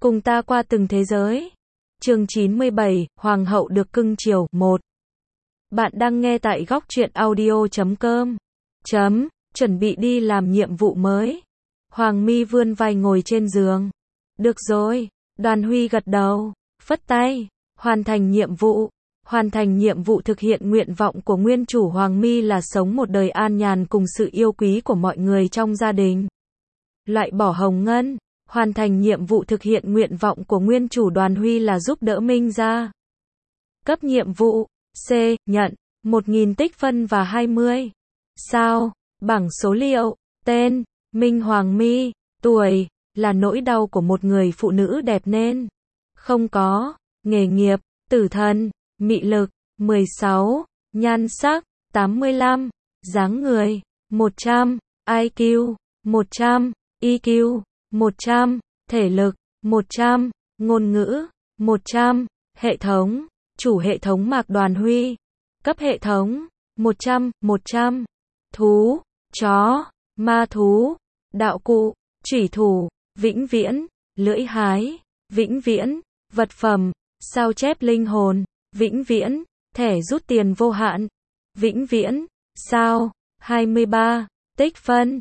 Cùng ta qua từng thế giới. Chương 97, Hoàng hậu được cưng chiều, 1. Bạn đang nghe tại góc truyện audio.com. Chuẩn bị đi làm nhiệm vụ mới. Hoàng My vươn vai ngồi trên giường. Được rồi. Đoàn Huy gật đầu, phất tay. Hoàn thành nhiệm vụ. Hoàn thành nhiệm vụ thực hiện nguyện vọng của nguyên chủ Hoàng My là sống một đời an nhàn cùng sự yêu quý của mọi người trong gia đình. Loại bỏ hồng ngân. Hoàn thành nhiệm vụ thực hiện nguyện vọng của nguyên chủ Đoàn Huy là giúp đỡ Minh gia. Cấp nhiệm vụ. C. Nhận. 1.000 tích phân và 20. Sao? Bảng số liệu. Tên. Minh Hoàng My. Tuổi. Là nỗi đau của một người phụ nữ đẹp nên. Không có. Nghề nghiệp. Tử thần. Mị lực. 16. Nhan sắc. 85. Dáng người. 100. IQ. 100. EQ. 100. Thể lực. 100. Ngôn ngữ. 100. Hệ thống. Chủ hệ thống Mạc Đoàn Huy. Cấp hệ thống. 100. 100. Thú. Chó. Ma thú. Đạo cụ. Chủy thủ. Vĩnh viễn. Lưỡi hái. Vĩnh viễn. Vật phẩm. Sao chép linh hồn. Vĩnh viễn. Thẻ rút tiền vô hạn. Vĩnh viễn. Sao. 23. Tích phân.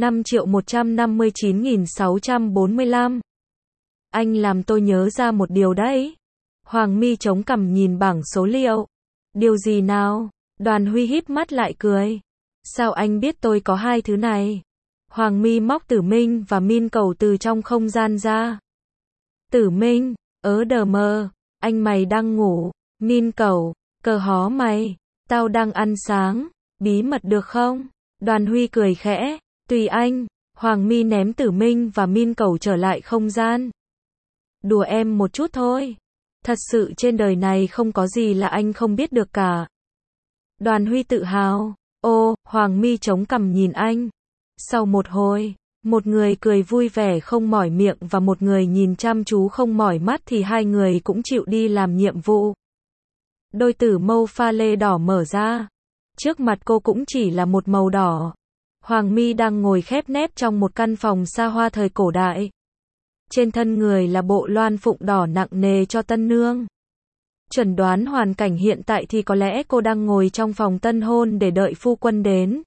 5.159.645. Anh làm tôi nhớ ra một điều đấy. Hoàng My chống cằm nhìn bảng số liệu. Điều gì nào? Đoàn Huy híp mắt lại cười. Sao anh biết tôi có hai thứ này? Hoàng My móc Tử Minh và Min Cầu từ trong không gian ra. Tử Minh, đờ mờ, anh mày đang ngủ. Min Cầu, cờ hó mày, tao đang ăn sáng, bí mật được không? Đoàn Huy cười khẽ. Tùy anh. Hoàng My ném Tử Minh và Min Cầu trở lại không gian. Đùa em một chút thôi. Thật sự trên đời này không có gì là anh không biết được cả. Đoàn Huy tự hào. Hoàng My chống cằm nhìn anh. Sau một hồi, một người cười vui vẻ không mỏi miệng và một người nhìn chăm chú không mỏi mắt thì hai người cũng chịu đi làm nhiệm vụ. Đôi tử mâu pha lê đỏ mở ra. Trước mặt cô cũng chỉ là một màu đỏ. Hoàng My đang ngồi khép nép trong một căn phòng xa hoa thời cổ đại. Trên thân người là bộ loan phụng đỏ nặng nề cho tân nương. Chuẩn đoán hoàn cảnh hiện tại thì có lẽ cô đang ngồi trong phòng tân hôn để đợi phu quân đến.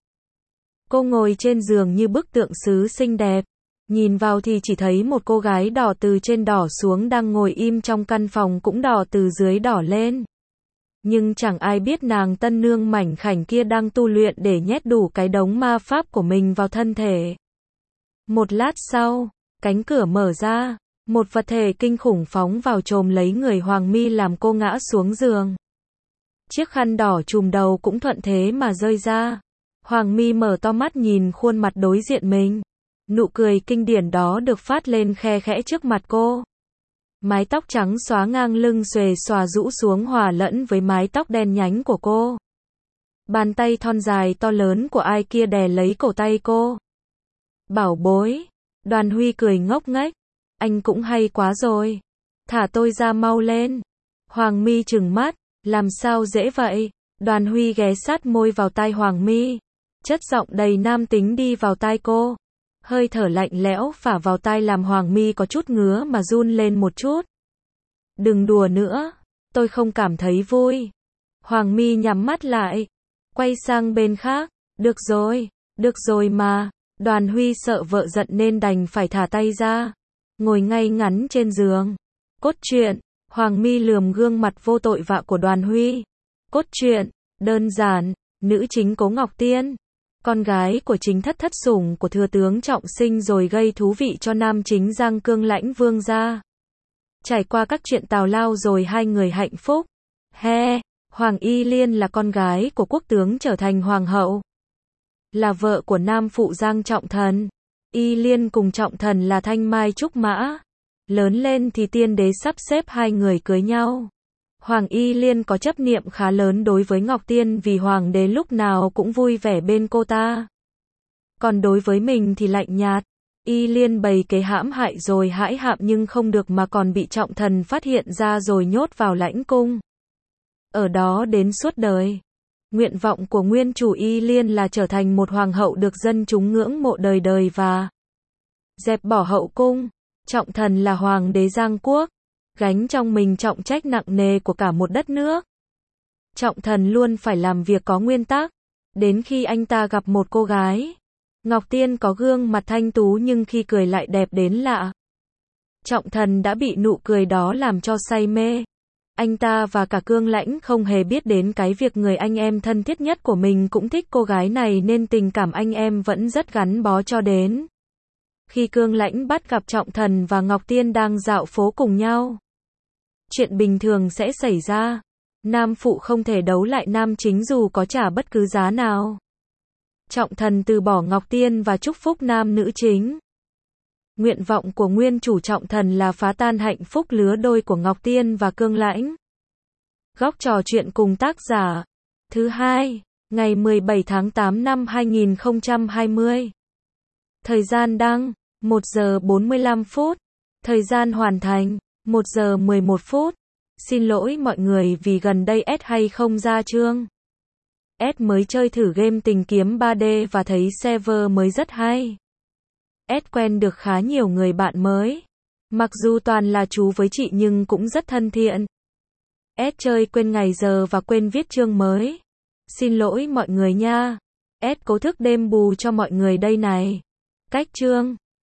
Cô ngồi trên giường như bức tượng sứ xinh đẹp. Nhìn vào thì chỉ thấy một cô gái đỏ từ trên đỏ xuống đang ngồi im trong căn phòng cũng đỏ từ dưới đỏ lên. Nhưng chẳng ai biết nàng tân nương mảnh khảnh kia đang tu luyện để nhét đủ cái đống ma pháp của mình vào thân thể. Một lát sau, cánh cửa mở ra, một vật thể kinh khủng phóng vào chồm lấy người Hoàng My làm cô ngã xuống giường. Chiếc khăn đỏ trùm đầu cũng thuận thế mà rơi ra. Hoàng My mở to mắt nhìn khuôn mặt đối diện mình. Nụ cười kinh điển đó được phát lên khe khẽ trước mặt cô. Mái tóc trắng xóa ngang lưng xuề xòa rũ xuống hòa lẫn với mái tóc đen nhánh của cô. Bàn tay thon dài to lớn của ai kia đè lấy cổ tay cô. Bảo bối. Đoàn Huy cười ngốc nghếch. Anh cũng hay quá rồi. Thả tôi ra mau lên. Hoàng My trừng mắt. Làm sao dễ vậy? Đoàn Huy ghé sát môi vào tai Hoàng My. Chất giọng đầy nam tính đi vào tai cô. Hơi thở lạnh lẽo phả vào tai làm Hoàng My có chút ngứa mà run lên một chút. Đừng đùa nữa, tôi không cảm thấy vui. Hoàng My nhắm mắt lại, quay sang bên khác. Được rồi mà. Đoàn Huy sợ vợ giận nên đành phải thả tay ra. Ngồi ngay ngắn trên giường. Cốt truyện. Hoàng My lườm gương mặt vô tội vạ của Đoàn Huy. Cốt truyện. Đơn giản. Nữ chính Cố Ngọc Tiên. Con gái của chính thất sủng của thừa tướng Trọng Sinh rồi gây thú vị cho nam chính Giang Cương Lãnh Vương gia. Trải qua các chuyện tào lao rồi hai người hạnh phúc. Hoàng Y Liên là con gái của quốc tướng trở thành hoàng hậu. Là vợ của nam phụ Giang Trọng Thần. Y Liên cùng Trọng Thần là thanh mai trúc mã. Lớn lên thì tiên đế sắp xếp hai người cưới nhau. Hoàng Y Liên có chấp niệm khá lớn đối với Ngọc Tiên vì hoàng đế lúc nào cũng vui vẻ bên cô ta. Còn đối với mình thì lạnh nhạt. Y Liên bày kế hãm hại rồi hãi hạm nhưng không được mà còn bị Trọng Thần phát hiện ra rồi nhốt vào lãnh cung. Ở đó đến suốt đời. Nguyện vọng của nguyên chủ Y Liên là trở thành một hoàng hậu được dân chúng ngưỡng mộ đời đời và dẹp bỏ hậu cung. Trọng Thần là hoàng đế Giang Quốc, gánh trong mình trọng trách nặng nề của cả một đất nước. Trọng Thần luôn phải làm việc có nguyên tắc, đến khi anh ta gặp một cô gái. Ngọc Tiên có gương mặt thanh tú nhưng khi cười lại đẹp đến lạ. Trọng Thần đã bị nụ cười đó làm cho say mê. Anh ta và cả Cương Lãnh không hề biết đến cái việc người anh em thân thiết nhất của mình cũng thích cô gái này nên tình cảm anh em vẫn rất gắn bó cho đến khi Cương Lãnh bắt gặp Trọng Thần và Ngọc Tiên đang dạo phố cùng nhau. Chuyện bình thường sẽ xảy ra. Nam phụ không thể đấu lại nam chính dù có trả bất cứ giá nào. Trọng Thần từ bỏ Ngọc Tiên và chúc phúc nam nữ chính. Nguyện vọng của nguyên chủ Trọng Thần là phá tan hạnh phúc lứa đôi của Ngọc Tiên và Cương Lãnh. Góc trò chuyện cùng tác giả. Thứ hai, ngày 17 tháng 8 năm 2020. Thời gian đăng, 1 giờ 45 phút. Thời gian hoàn thành, 1 giờ 11 phút. Xin lỗi mọi người vì gần đây S hay không ra chương. S mới chơi thử game tìm kiếm 3D và thấy server mới rất hay. S quen được khá nhiều người bạn mới. Mặc dù toàn là chú với chị nhưng cũng rất thân thiện. S chơi quên ngày giờ và quên viết chương mới. Xin lỗi mọi người nha. S cố thức đêm bù cho mọi người đây này. Cách chương.